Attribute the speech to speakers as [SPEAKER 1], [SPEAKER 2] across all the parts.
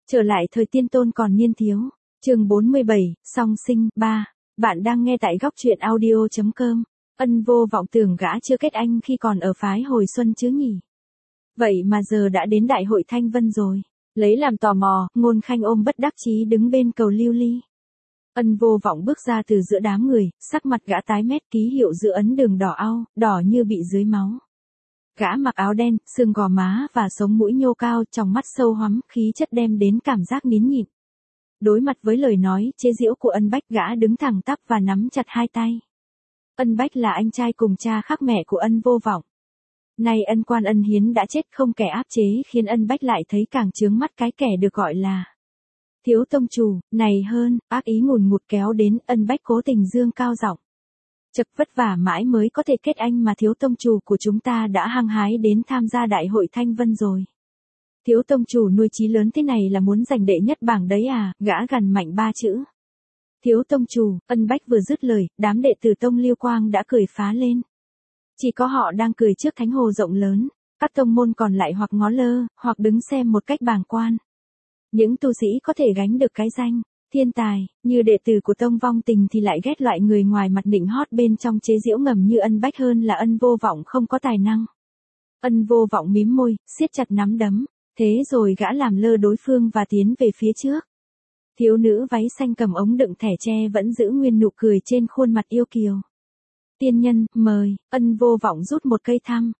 [SPEAKER 1] Trở lại thời tiên tôn còn niên thiếu. Chương 47, song sinh 3. Bạn đang nghe tại góc truyện audio.com. Ân Vô Vọng tưởng gã chưa kết anh khi còn ở phái Hồi Xuân chứ nhỉ. Vậy mà giờ đã đến đại hội Thanh Vân rồi. Lấy làm tò mò, Ngôn Khanh ôm bất đắc chí đứng bên cầu lưu ly. Ân Vô Vọng bước ra từ giữa đám người, sắc mặt gã tái mét, ký hiệu giữa ấn đường đỏ au, đỏ như bị dưới máu. Gã mặc áo đen, xương gò má và sống mũi nhô cao, tròng mắt sâu hoắm, khí chất đem đến cảm giác nín nhịn. Đối mặt với lời nói chế giễu của Ân Bách, gã đứng thẳng tắp và nắm chặt hai tay. Ân Bách là anh trai cùng cha khác mẹ của Ân Vô Vọng. Nay Ân Quan Ân Hiến đã chết không kẻ áp chế, khiến Ân Bách lại thấy càng chướng mắt cái kẻ được gọi là thiếu tông chủ, này hơn, ác ý ngùn ngụt kéo đến. Ân Bách cố tình dương cao giọng. Chật, vất vả mãi mới có thể kết anh mà thiếu tông chủ của chúng ta đã hăng hái đến tham gia đại hội Thanh Vân rồi. Thiếu tông chủ nuôi chí lớn thế này là muốn giành đệ nhất bảng đấy à, gã gằn mạnh ba chữ. Thiếu tông chủ, Ân Bách vừa dứt lời, đám đệ tử tông Liêu Quang đã cười phá lên. Chỉ có họ đang cười trước thánh hồ rộng lớn, các tông môn còn lại hoặc ngó lơ, hoặc đứng xem một cách bàng quan. Những tu sĩ có thể gánh được cái danh thiên tài, như đệ tử của tông Vong Tình thì lại ghét loại người ngoài mặt nịnh hót bên trong chế giễu ngầm như Ân Bách hơn là Ân Vô Vọng không có tài năng. Ân Vô Vọng mím môi, siết chặt nắm đấm, thế rồi gã làm lơ đối phương và tiến về phía trước. Thiếu nữ váy xanh cầm ống đựng thẻ tre vẫn giữ nguyên nụ cười trên khuôn mặt yêu kiều. Tiên nhân, mời. Ân Vô Vọng rút một cây thăm.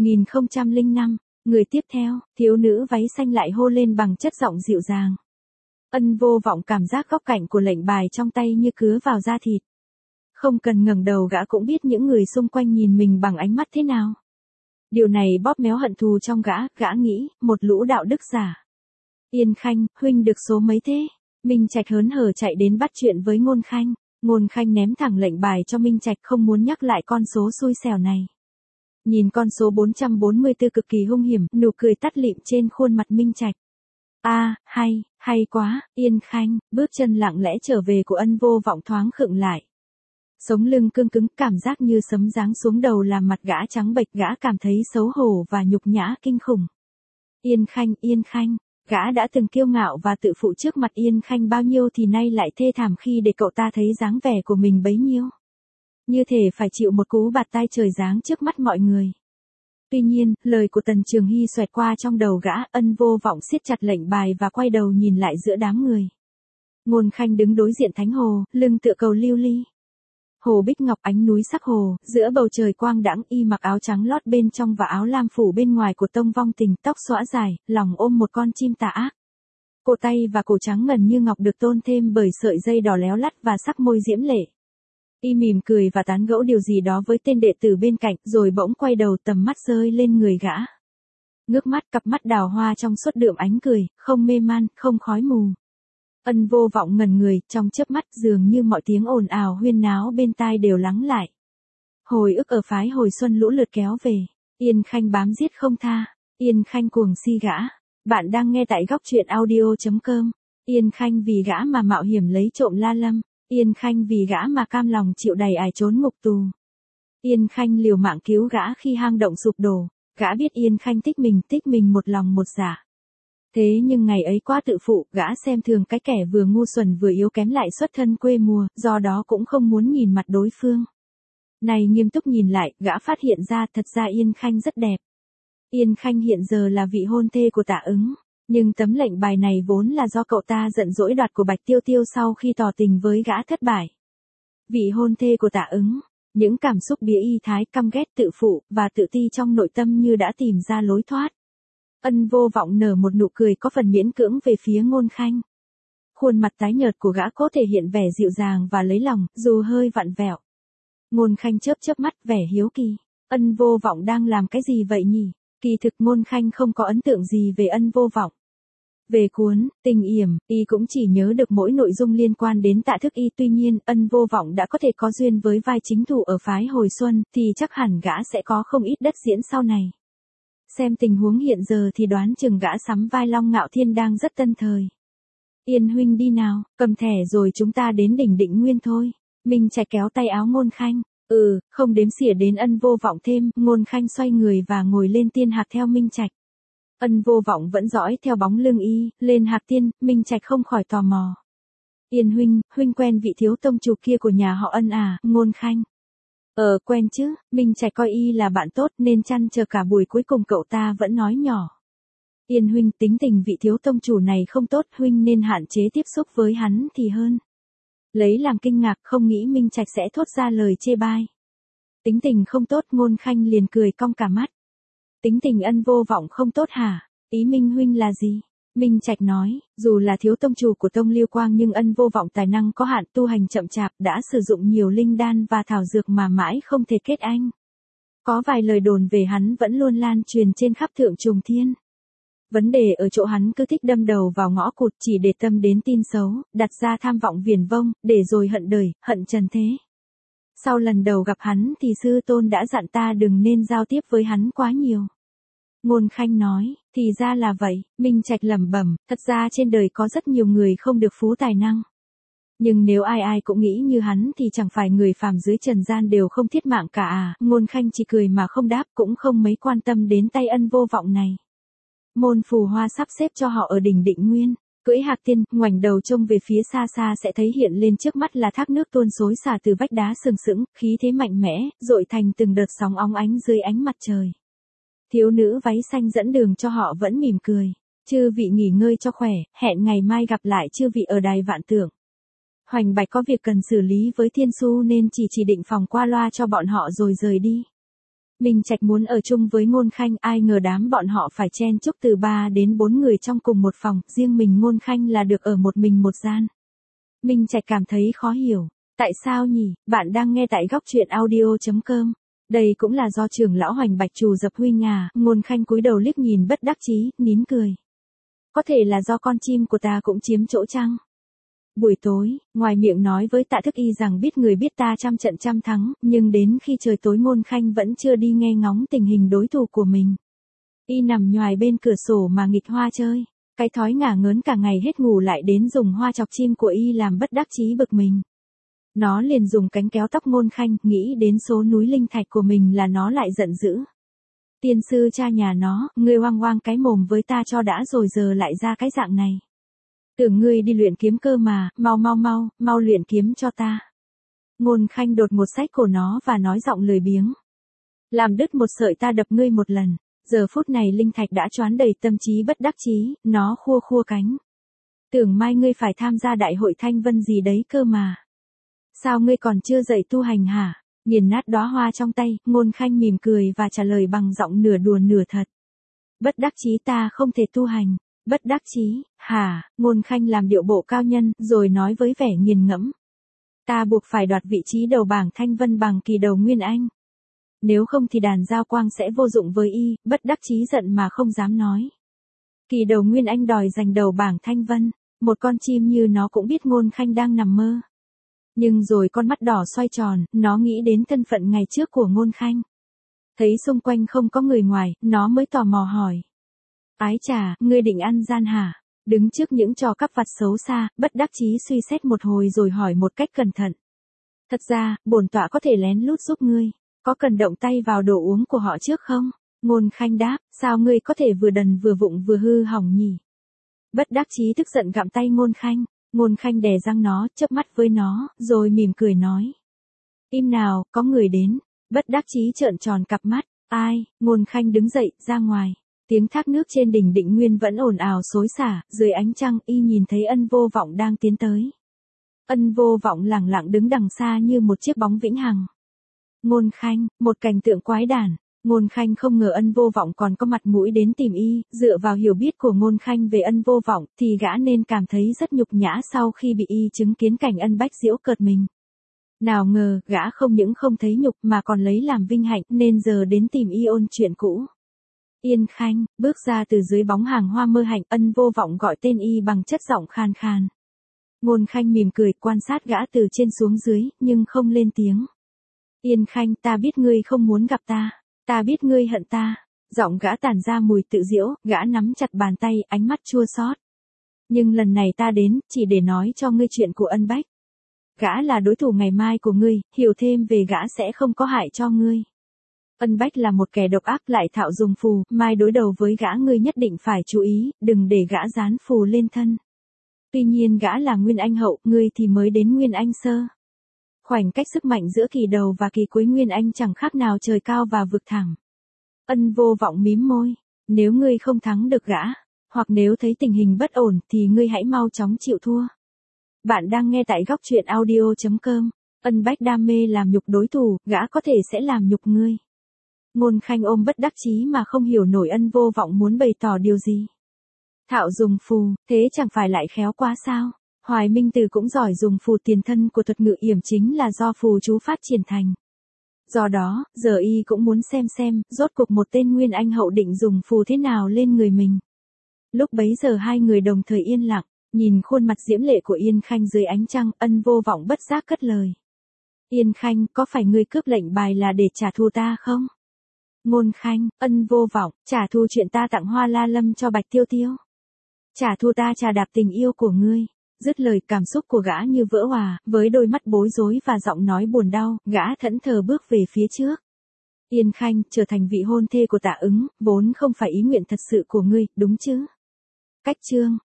[SPEAKER 1] 1005. Người tiếp theo, thiếu nữ váy xanh lại hô lên bằng chất giọng dịu dàng. Ân Vô Vọng cảm giác góc cạnh của lệnh bài trong tay như cứa vào da thịt. Không cần ngẩng đầu gã cũng biết những người xung quanh nhìn mình bằng ánh mắt thế nào. Điều này bóp méo hận thù trong gã nghĩ, một lũ đạo đức giả. Yên Khanh, huynh được số mấy thế? Minh Trạch hớn hở chạy đến bắt chuyện với Ngôn Khanh. Ngôn Khanh ném thẳng lệnh bài cho Minh Trạch, không muốn nhắc lại con số xui xẻo này. Nhìn con số 444 cực kỳ hung hiểm, nụ cười tắt lịm trên khuôn mặt Minh Trạch. Hay quá. Yên Khanh, bước chân lặng lẽ trở về của Ân Vô Vọng thoáng khựng lại. Sống lưng cương cứng, cảm giác như sấm giáng xuống đầu làm mặt gã trắng bệch, gã cảm thấy xấu hổ và nhục nhã kinh khủng. Yên Khanh, gã đã từng kiêu ngạo và tự phụ trước mặt Yên Khanh bao nhiêu thì nay lại thê thảm khi để cậu ta thấy dáng vẻ của mình bấy nhiêu. Như thể phải chịu một cú bạt tai trời giáng trước mắt mọi người. Tuy nhiên, lời của Tần Trường Hy xoẹt qua trong đầu gã. Ân Vô Vọng siết chặt lệnh bài và quay đầu nhìn lại giữa đám người. Ngôn Khanh đứng đối diện thánh hồ, lưng tựa cầu lưu ly. Hồ bích ngọc, ánh núi sắc hồ, giữa bầu trời quang đãng, y mặc áo trắng lót bên trong và áo lam phủ bên ngoài của tông Vong Tình, tóc xõa dài, lòng ôm một con chim tà ác. Cổ tay và cổ trắng ngần như ngọc được tôn thêm bởi sợi dây đỏ léo lắt và sắc môi diễm lệ. Y mỉm cười và tán gẫu điều gì đó với tên đệ tử bên cạnh, rồi bỗng quay đầu, tầm mắt rơi lên người gã. Ngước mắt, cặp mắt đào hoa trong suốt đượm ánh cười, không mê man, không khói mù. Ân Vô Vọng ngẩn người, trong chớp mắt dường như mọi tiếng ồn ào huyên náo bên tai đều lắng lại. Hồi ức ở phái Hồi Xuân lũ lượt kéo về. Yên Khanh bám giết không tha. Yên Khanh cuồng si gã. Bạn đang nghe tại góc truyện audio.com. Yên Khanh vì gã mà mạo hiểm lấy trộm La Lâm. Yên Khanh vì gã mà cam lòng chịu đầy ải trốn ngục tù. Yên Khanh liều mạng cứu gã khi hang động sụp đổ. Gã biết Yên Khanh thích mình một lòng một dạ. Thế nhưng ngày ấy quá tự phụ, gã xem thường cái kẻ vừa ngu xuẩn vừa yếu kém lại xuất thân quê mùa, do đó cũng không muốn nhìn mặt đối phương. Này nghiêm túc nhìn lại, gã phát hiện ra thật ra Yên Khanh rất đẹp. Yên Khanh hiện giờ là vị hôn thê của Tạ Ứng, nhưng tấm lệnh bài này vốn là do cậu ta giận dỗi đoạt của Bạch Tiêu Tiêu sau khi tỏ tình với gã thất bại. Vị hôn thê của Tạ Ứng, những cảm xúc bía y thái, căm ghét, tự phụ và tự ti trong nội tâm như đã tìm ra lối thoát. Ân Vô Vọng nở một nụ cười có phần miễn cưỡng về phía Ngôn Khanh. Khuôn mặt tái nhợt của gã cố thể hiện vẻ dịu dàng và lấy lòng, dù hơi vặn vẹo. Ngôn Khanh chớp mắt, vẻ hiếu kỳ. Ân Vô Vọng đang làm cái gì vậy nhỉ? Kỳ thực Ngôn Khanh không có ấn tượng gì về Ân Vô Vọng. Về cuốn Tình Yểm, y cũng chỉ nhớ được mỗi nội dung liên quan đến Tạ Thức Y. Tuy nhiên, Ân Vô Vọng đã có thể có duyên với vai chính thủ ở phái Hồi Xuân, thì chắc hẳn gã sẽ có không ít đất diễn sau này. Xem tình huống hiện giờ thì đoán chừng gã sắm vai Long Ngạo Thiên đang rất tân thời. Yên huynh đi nào, cầm thẻ rồi chúng ta đến đỉnh Định Nguyên thôi. Minh Trạch kéo tay áo Ngôn Khanh. Không đếm xỉa đến Ân Vô Vọng thêm. Ngôn Khanh xoay người và ngồi lên tiên hạc theo Minh Trạch. Ân Vô Vọng vẫn dõi theo bóng lưng y, lên Hạc Tiên, Minh Trạch không khỏi tò mò. Yên huynh, huynh quen vị thiếu tông chủ kia của nhà họ Ân à, Ngôn Khanh. Quen chứ, Minh Trạch coi y là bạn tốt nên chăn chờ cả buổi cuối cùng cậu ta vẫn nói nhỏ. Yên huynh, tính tình vị thiếu tông chủ này không tốt, huynh nên hạn chế tiếp xúc với hắn thì hơn. Lấy làm kinh ngạc, không nghĩ Minh Trạch sẽ thốt ra lời chê bai. Tính tình không tốt, Ngôn Khanh liền cười cong cả mắt. Tính tình Ân Vô Vọng không tốt hả? Ý Minh huynh là gì? Minh Trạch nói, dù là thiếu tông chủ của tông Liêu Quang nhưng Ân Vô Vọng tài năng có hạn, tu hành chậm chạp, đã sử dụng nhiều linh đan và thảo dược mà mãi không thể kết anh. Có vài lời đồn về hắn vẫn luôn lan truyền trên khắp thượng trùng thiên. Vấn đề ở chỗ hắn cứ thích đâm đầu vào ngõ cụt, chỉ để tâm đến tin xấu, đặt ra tham vọng viển vông, để rồi hận đời, hận trần thế. Sau lần đầu gặp hắn thì sư tôn đã dặn ta đừng nên giao tiếp với hắn quá nhiều. Ngôn Khanh nói, thì ra là vậy. Minh Trạch lẩm bẩm, thật ra trên đời có rất nhiều người không được phú tài năng. Nhưng nếu ai ai cũng nghĩ như hắn thì chẳng phải người phàm dưới trần gian đều không thiết mạng cả à. Ngôn Khanh chỉ cười mà không đáp, cũng không mấy quan tâm đến tay Ân Vô Vọng này. Môn Phù Hoa sắp xếp cho họ ở đỉnh Định Nguyên. Cưỡi Hạc Tiên, ngoảnh đầu trông về phía xa xa sẽ thấy hiện lên trước mắt là thác nước tuôn xối xả từ vách đá sừng sững, khí thế mạnh mẽ, dội thành từng đợt sóng óng ánh dưới ánh mặt trời. Thiếu nữ váy xanh dẫn đường cho họ vẫn mỉm cười. Chư vị nghỉ ngơi cho khỏe, hẹn ngày mai gặp lại chư vị ở đài Vạn Tượng. Hoành Bạch có việc cần xử lý với Thiên Su nên chỉ định phòng qua loa cho bọn họ rồi rời đi. Minh Trạch muốn ở chung với Ngôn Khanh, ai ngờ đám bọn họ phải chen chúc từ 3 đến 4 người trong cùng một phòng, riêng mình Ngôn Khanh là được ở một mình một gian. Minh Trạch cảm thấy khó hiểu. Tại sao nhỉ? Bạn đang nghe tại góc truyện audio.com. Đây cũng là do trưởng lão Hoành Bạch trù dập huynh à. Ngôn Khanh cúi đầu liếc nhìn bất đắc chí, nín cười. Có thể là do con chim của ta cũng chiếm chỗ chăng? Buổi tối, ngoài miệng nói với Tạ Thức Y rằng biết người biết ta trăm trận trăm thắng, nhưng đến khi trời tối Ngôn Khanh vẫn chưa đi nghe ngóng tình hình đối thủ của mình. Y nằm nhoài bên cửa sổ mà nghịch hoa chơi. Cái thói ngả ngớn cả ngày hết ngủ lại đến dùng hoa chọc chim của Y làm bất đắc chí bực mình. Nó liền dùng cánh kéo tóc Ngôn Khanh, nghĩ đến số núi linh thạch của mình là nó lại giận dữ. Tiên sư cha nhà nó, ngươi hoang hoang cái mồm với ta cho đã rồi giờ lại ra cái dạng này. Tưởng ngươi đi luyện kiếm cơ mà, mau luyện kiếm cho ta. Ngôn Khanh đột một xách cổ nó và nói giọng lười biếng. Làm đứt một sợi ta đập ngươi một lần. Giờ phút này linh thạch đã choán đầy tâm trí bất đắc chí, nó khua khua cánh. Tưởng mai ngươi phải tham gia đại hội thanh vân gì đấy cơ mà. Sao ngươi còn chưa dậy tu hành hả? Nghiền nát đóa hoa trong tay, Ngôn Khanh mỉm cười và trả lời bằng giọng nửa đùa nửa thật. Bất đắc chí ta không thể tu hành. Bất đắc chí, hả? Ngôn Khanh làm điệu bộ cao nhân, rồi nói với vẻ nghiền ngẫm. Ta buộc phải đoạt vị trí đầu bảng thanh vân bằng Kỳ Đầu Nguyên Anh. Nếu không thì đàn giao quang sẽ vô dụng với y, bất đắc chí giận mà không dám nói. Kỳ Đầu Nguyên Anh đòi giành đầu bảng thanh vân, một con chim như nó cũng biết Ngôn Khanh đang nằm mơ. Nhưng rồi con mắt đỏ xoay tròn, nó nghĩ đến thân phận ngày trước của Ngôn Khanh. Thấy xung quanh không có người ngoài, nó mới tò mò hỏi. Ái chà, ngươi định ăn gian hả? Đứng trước những trò cắp vặt xấu xa, bất đắc chí suy xét một hồi rồi hỏi một cách cẩn thận. Thật ra, bổn tọa có thể lén lút giúp ngươi, có cần động tay vào đồ uống của họ trước không? Ngôn Khanh đáp, sao ngươi có thể vừa đần vừa vụng vừa hư hỏng nhỉ? Bất đắc chí tức giận gặm tay Ngôn Khanh. Ngôn Khanh đè răng nó, chớp mắt với nó, rồi mỉm cười nói. Im nào, có người đến. Bất đắc chí trợn tròn cặp mắt. Ai? Ngôn Khanh đứng dậy, ra ngoài. Tiếng thác nước trên đỉnh Định Nguyên vẫn ồn ào xối xả, dưới ánh trăng Y nhìn thấy Ân Vô Vọng đang tiến tới. Ân Vô Vọng lẳng lặng đứng đằng xa như một chiếc bóng vĩnh hằng. Ngôn Khanh, một cảnh tượng quái đản. Ngôn Khanh không ngờ Ân Vô Vọng còn có mặt mũi đến tìm y, dựa vào hiểu biết của Ngôn Khanh về Ân Vô Vọng thì gã nên cảm thấy rất nhục nhã sau khi bị y chứng kiến cảnh Ân Bách giễu cợt mình. Nào ngờ, gã không những không thấy nhục mà còn lấy làm vinh hạnh nên giờ đến tìm y ôn chuyện cũ. Yên Khanh, bước ra từ dưới bóng hàng hoa mơ hạnh, Ân Vô Vọng gọi tên y bằng chất giọng khan khan. Ngôn Khanh mỉm cười quan sát gã từ trên xuống dưới, nhưng không lên tiếng. Yên Khanh, ta biết ngươi không muốn gặp ta. Ta biết ngươi hận ta. Giọng gã tản ra mùi tự giễu, gã nắm chặt bàn tay, ánh mắt chua xót. Nhưng lần này ta đến, chỉ để nói cho ngươi chuyện của Ân Bách. Gã là đối thủ ngày mai của ngươi, hiểu thêm về gã sẽ không có hại cho ngươi. Ân Bách là một kẻ độc ác lại thạo dùng phù, mai đối đầu với gã ngươi nhất định phải chú ý, đừng để gã dán phù lên thân. Tuy nhiên gã là Nguyên Anh hậu, ngươi thì mới đến Nguyên Anh sơ. Khoảnh cách sức mạnh giữa kỳ đầu và kỳ cuối Nguyên Anh chẳng khác nào trời cao và vực thẳm. Ân Vô Vọng mím môi, nếu ngươi không thắng được gã, hoặc nếu thấy tình hình bất ổn thì ngươi hãy mau chóng chịu thua. Bạn đang nghe tại góc truyện audio.com. Ân Bách đam mê làm nhục đối thủ, gã có thể sẽ làm nhục ngươi. Ngôn Khanh ôm bất đắc chí mà không hiểu nổi Ân Vô Vọng muốn bày tỏ điều gì. Thạo dùng phù, thế chẳng phải lại khéo quá sao? Hoài Minh Từ cũng giỏi dùng phù, tiền thân của thuật ngự yểm chính là do phù chú phát triển thành. Do đó, giờ y cũng muốn xem, rốt cuộc một tên Nguyên Anh hậu định dùng phù thế nào lên người mình. Lúc bấy giờ hai người đồng thời yên lặng, nhìn khuôn mặt diễm lệ của Yên Khanh dưới ánh trăng, Ân Vô Vọng bất giác cất lời. Yên Khanh, có phải ngươi cướp lệnh bài là để trả thù ta không? Ngôn Khanh, Ân Vô Vọng, trả thù chuyện ta tặng Hoa La Lâm cho Bạch Tiêu Tiêu. Trả thù ta trà đạp tình yêu của ngươi. Dứt lời, cảm xúc của gã như vỡ òa, với đôi mắt bối rối và giọng nói buồn đau, gã thẫn thờ bước về phía trước. Yên Khanh, trở thành vị hôn thê của Tạ Ứng, vốn không phải ý nguyện thật sự của ngươi, đúng chứ? Cách chương